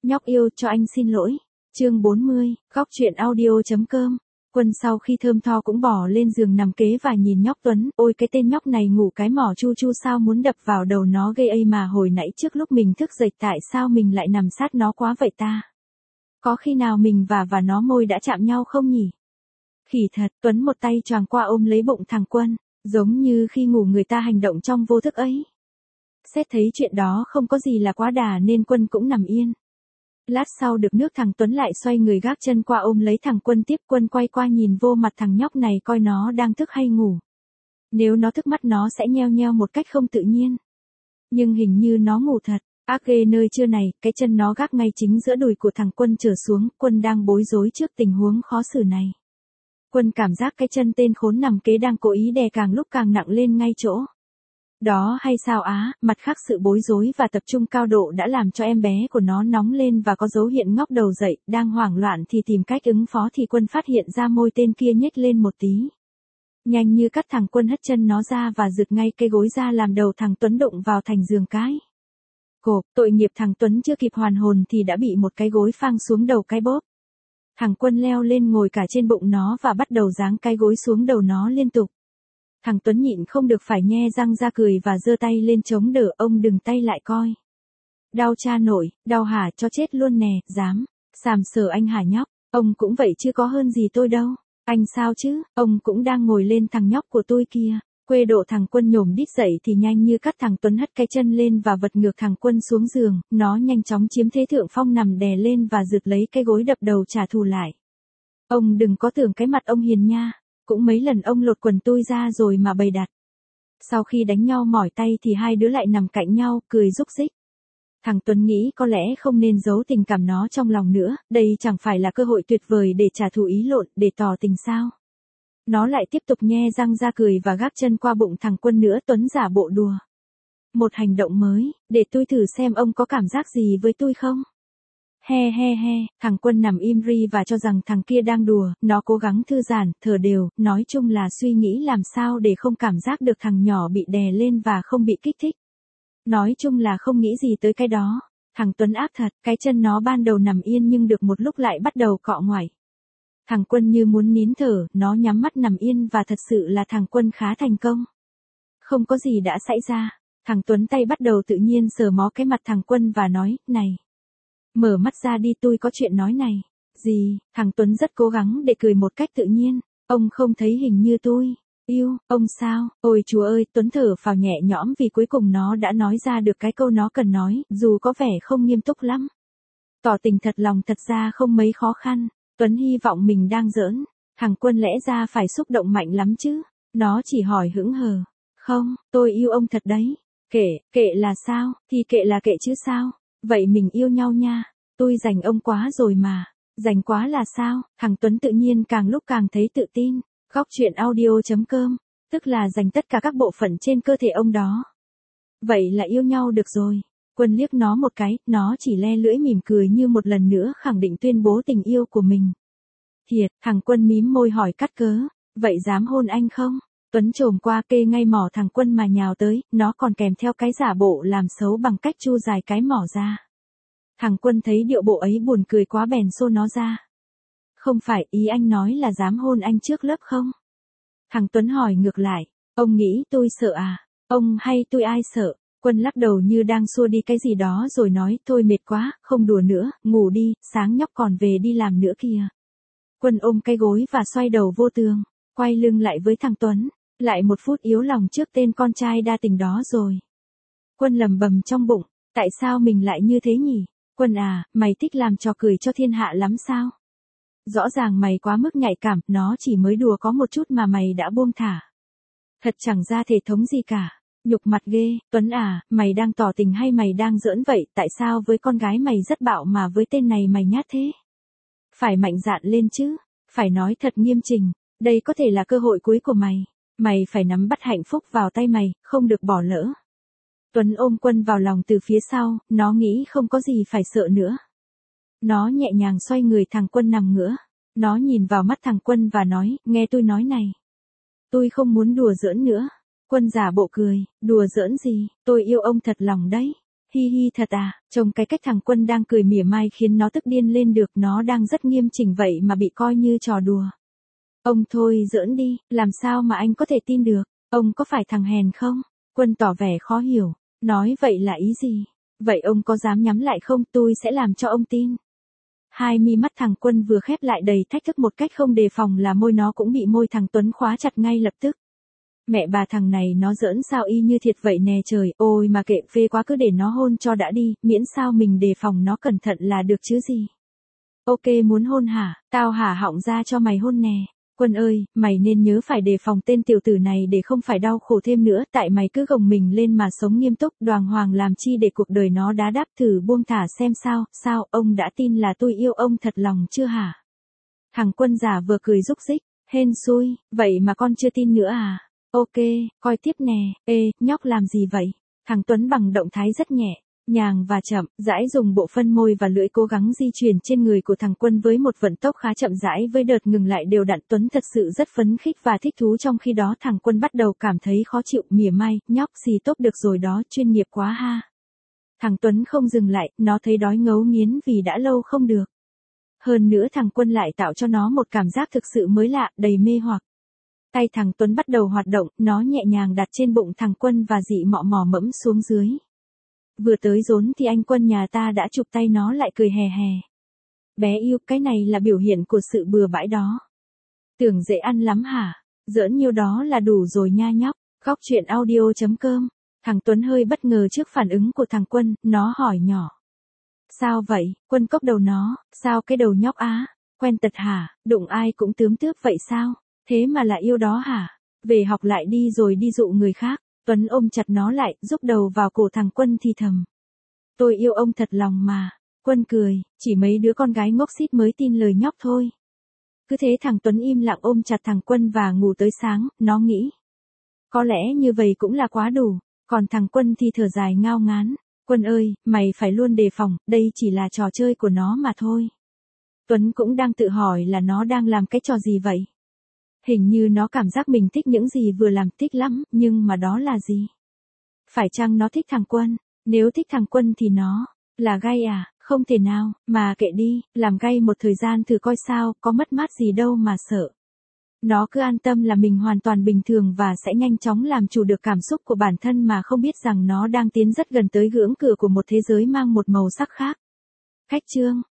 Nhóc yêu cho anh xin lỗi. Chương 40, góc truyện audio.com. Quân sau khi thơm tho cũng bỏ lên giường nằm kế và nhìn nhóc Tuấn, ôi cái tên nhóc này ngủ cái mỏ chu chu sao muốn đập vào đầu nó gây ấy mà hồi nãy trước lúc mình thức dậy tại sao mình lại nằm sát nó quá vậy ta? Có khi nào mình và nó môi đã chạm nhau không nhỉ? Khỉ thật, Tuấn một tay choàng qua ôm lấy bụng thằng Quân, giống như khi ngủ người ta hành động trong vô thức ấy. Xét thấy chuyện đó không có gì là quá đà nên Quân cũng nằm yên. Lát sau được nước thằng Tuấn lại xoay người gác chân qua ôm lấy thằng Quân tiếp. Quân quay qua nhìn vô mặt thằng nhóc này coi nó đang thức hay ngủ. Nếu nó thức mắt nó sẽ nheo nheo một cách không tự nhiên. Nhưng hình như nó ngủ thật. Ác ghê nơi trưa này, cái chân nó gác ngay chính giữa đùi của thằng Quân trở xuống. Quân đang bối rối trước tình huống khó xử này. Quân cảm giác cái chân tên khốn nằm kế đang cố ý đè càng lúc càng nặng lên ngay chỗ. Đó hay sao á, mặt khác sự bối rối và tập trung cao độ đã làm cho em bé của nó nóng lên và có dấu hiện ngóc đầu dậy, đang hoảng loạn thì tìm cách ứng phó thì Quân phát hiện ra môi tên kia nhếch lên một tí. Nhanh như cắt thằng Quân hất chân nó ra và giựt ngay cây gối ra làm đầu thằng Tuấn đụng vào thành giường cái. Cộp, tội nghiệp thằng Tuấn chưa kịp hoàn hồn thì đã bị một cái gối phang xuống đầu cái bóp. Thằng Quân leo lên ngồi cả trên bụng nó và bắt đầu giáng cái gối xuống đầu nó liên tục. Thằng Tuấn nhịn không được phải nhe răng ra cười và giơ tay lên chống đỡ. Ông đừng tay lại coi. Đau cha nội, đau hả cho chết luôn nè, dám, sàm sờ anh hả nhóc, ông cũng vậy chứ có hơn gì tôi đâu. Anh sao chứ, ông cũng đang ngồi lên thằng nhóc của tôi kia. Quê độ thằng Quân nhổm đít dậy thì nhanh như cắt thằng Tuấn hất cái chân lên và vật ngược thằng Quân xuống giường, nó nhanh chóng chiếm thế thượng phong nằm đè lên và giật lấy cái gối đập đầu trả thù lại. Ông đừng có tưởng cái mặt ông hiền nha. Cũng mấy lần ông lột quần tôi ra rồi mà bày đặt. Sau khi đánh nhau mỏi tay thì hai đứa lại nằm cạnh nhau, cười rúc rích. Thằng Tuấn nghĩ có lẽ không nên giấu tình cảm nó trong lòng nữa, đây chẳng phải là cơ hội tuyệt vời để trả thù ý lộn, để tỏ tình sao. Nó lại tiếp tục nhe răng ra cười và gác chân qua bụng thằng Quân nữa. Tuấn giả bộ đùa. Một hành động mới, để tôi thử xem ông có cảm giác gì với tôi không. He he he, thằng Quân nằm im ri và cho rằng thằng kia đang đùa, nó cố gắng thư giãn, thở đều, nói chung là suy nghĩ làm sao để không cảm giác được thằng nhỏ bị đè lên và không bị kích thích. Nói chung là không nghĩ gì tới cái đó. Thằng Tuấn ác thật, cái chân nó ban đầu nằm yên nhưng được một lúc lại bắt đầu cọ ngoảy. Thằng Quân như muốn nín thở, nó nhắm mắt nằm yên và thật sự là thằng Quân khá thành công. Không có gì đã xảy ra, thằng Tuấn tay bắt đầu tự nhiên sờ mó cái mặt thằng Quân và nói, này. Mở mắt ra đi tôi có chuyện nói này. Gì, thằng Tuấn rất cố gắng để cười một cách tự nhiên. Ông không thấy hình như tôi yêu, ông sao? Ôi chúa ơi, Tuấn thở phào nhẹ nhõm vì cuối cùng nó đã nói ra được cái câu nó cần nói, dù có vẻ không nghiêm túc lắm. Tỏ tình thật lòng thật ra không mấy khó khăn. Tuấn hy vọng mình đang giỡn. Thằng Quân lẽ ra phải xúc động mạnh lắm chứ. Nó chỉ hỏi hững hờ. Không, tôi yêu ông thật đấy. Kệ là sao, thì kệ là kệ chứ sao. Vậy mình yêu nhau nha. Tôi dành ông quá rồi mà. Dành quá là sao? Thằng Tuấn tự nhiên càng lúc càng thấy tự tin. Góc truyện audio.com. Tức là dành tất cả các bộ phận trên cơ thể ông đó. Vậy là yêu nhau được rồi. Quân liếc nó một cái, nó chỉ le lưỡi mỉm cười như một lần nữa khẳng định tuyên bố tình yêu của mình. Thiệt, thằng Quân mím môi hỏi cắt cớ. Vậy dám hôn anh không? Tuấn chồm qua kê ngay mỏ thằng Quân mà nhào tới, nó còn kèm theo cái giả bộ làm xấu bằng cách chu dài cái mỏ ra. Thằng Quân thấy điệu bộ ấy buồn cười quá bèn xô nó ra. Không phải ý anh nói là dám hôn anh trước lớp không? Thằng Tuấn hỏi ngược lại, ông nghĩ tôi sợ à? Ông hay tôi ai sợ? Quân lắc đầu như đang xua đi cái gì đó rồi nói, thôi mệt quá, không đùa nữa, ngủ đi, sáng nhóc còn về đi làm nữa kìa. Quân ôm cái gối và xoay đầu vô tường, quay lưng lại với thằng Tuấn, lại một phút yếu lòng trước tên con trai đa tình đó rồi. Quân lầm bầm trong bụng, tại sao mình lại như thế nhỉ? Quân à, mày thích làm trò cười cho thiên hạ lắm sao? Rõ ràng mày quá mức nhạy cảm, nó chỉ mới đùa có một chút mà mày đã buông thả. Thật chẳng ra thể thống gì cả. Nhục mặt ghê. Tuấn à, mày đang tỏ tình hay mày đang giỡn vậy? Tại sao với con gái mày rất bạo mà với tên này mày nhát thế? Phải mạnh dạn lên chứ. Phải nói thật nghiêm chỉnh. Đây có thể là cơ hội cuối của mày. Mày phải nắm bắt hạnh phúc vào tay mày, không được bỏ lỡ. Tuấn ôm Quân vào lòng từ phía sau, nó nghĩ không có gì phải sợ nữa. Nó nhẹ nhàng xoay người thằng Quân nằm ngửa. Nó nhìn vào mắt thằng Quân và nói, nghe tôi nói này. Tôi không muốn đùa giỡn nữa. Quân giả bộ cười, đùa giỡn gì, tôi yêu ông thật lòng đấy. Hi hi thật à, trông cái cách thằng Quân đang cười mỉa mai khiến nó tức điên lên được, nó đang rất nghiêm chỉnh vậy mà bị coi như trò đùa. Ông thôi giỡn đi, làm sao mà anh có thể tin được, ông có phải thằng hèn không? Quân tỏ vẻ khó hiểu, nói vậy là ý gì? Vậy ông có dám nhắm lại không, tôi sẽ làm cho ông tin. Hai mi mắt thằng Quân vừa khép lại đầy thách thức một cách không đề phòng là môi nó cũng bị môi thằng Tuấn khóa chặt ngay lập tức. Mẹ bà thằng này nó giỡn sao y như thiệt vậy nè trời, ôi mà kệ phê quá, cứ để nó hôn cho đã đi, miễn sao mình đề phòng nó cẩn thận là được chứ gì. Ok muốn hôn hả, tao hả họng ra cho mày hôn nè. Quân ơi, mày nên nhớ phải đề phòng tên tiểu tử này để không phải đau khổ thêm nữa, tại mày cứ gồng mình lên mà sống nghiêm túc, đàng hoàng làm chi để cuộc đời nó đá đáp, thử buông thả xem sao, ông đã tin là tôi yêu ông thật lòng chưa hả? Thằng Quân giả vừa cười rúc rích, hên xui, vậy mà con chưa tin nữa à? Ok, coi tiếp nè, ê, nhóc làm gì vậy? Thằng Tuấn bằng động thái rất nhẹ, nhàng và chậm, rãi dùng bộ phân môi và lưỡi cố gắng di chuyển trên người của thằng Quân với một vận tốc khá chậm rãi với đợt ngừng lại đều đặn. Tuấn thật sự rất phấn khích và thích thú, trong khi đó thằng Quân bắt đầu cảm thấy khó chịu, mỉa mai, nhóc gì tốt được rồi đó, chuyên nghiệp quá ha. Thằng Tuấn không dừng lại, nó thấy đói ngấu nghiến vì đã lâu không được. Hơn nữa thằng Quân lại tạo cho nó một cảm giác thực sự mới lạ, đầy mê hoặc. Tay thằng Tuấn bắt đầu hoạt động, nó nhẹ nhàng đặt trên bụng thằng Quân và dị mọ mò mẫm xuống dưới. Vừa tới rốn thì anh Quân nhà ta đã chụp tay nó lại cười hè hè. Bé yêu, cái này là biểu hiện của sự bừa bãi đó. Tưởng dễ ăn lắm hả? Giỡn nhiêu đó là đủ rồi nha nhóc. Góc truyện audio.com. Thằng Tuấn hơi bất ngờ trước phản ứng của thằng Quân, nó hỏi nhỏ. Sao vậy? Quân cốc đầu nó, sao cái đầu nhóc á? Quen tật hả? Đụng ai cũng tướm tướp vậy sao? Thế mà là yêu đó hả? Về học lại đi rồi đi dụ người khác. Tuấn ôm chặt nó lại, rúc đầu vào cổ thằng Quân thì thầm. Tôi yêu ông thật lòng mà. Quân cười, chỉ mấy đứa con gái ngốc xít mới tin lời nhóc thôi. Cứ thế thằng Tuấn im lặng ôm chặt thằng Quân và ngủ tới sáng, nó nghĩ. Có lẽ như vậy cũng là quá đủ, còn thằng Quân thì thở dài ngao ngán. Quân ơi, mày phải luôn đề phòng, đây chỉ là trò chơi của nó mà thôi. Tuấn cũng đang tự hỏi là nó đang làm cái trò gì vậy? Hình như nó cảm giác mình thích những gì vừa làm, thích lắm, nhưng mà đó là gì? Phải chăng nó thích thằng Quân? Nếu thích thằng Quân thì nó là gay à? Không thể nào, mà kệ đi, làm gay một thời gian thử coi sao, có mất mát gì đâu mà sợ. Nó cứ an tâm là mình hoàn toàn bình thường và sẽ nhanh chóng làm chủ được cảm xúc của bản thân mà không biết rằng nó đang tiến rất gần tới ngưỡng cửa của một thế giới mang một màu sắc khác. Khách chương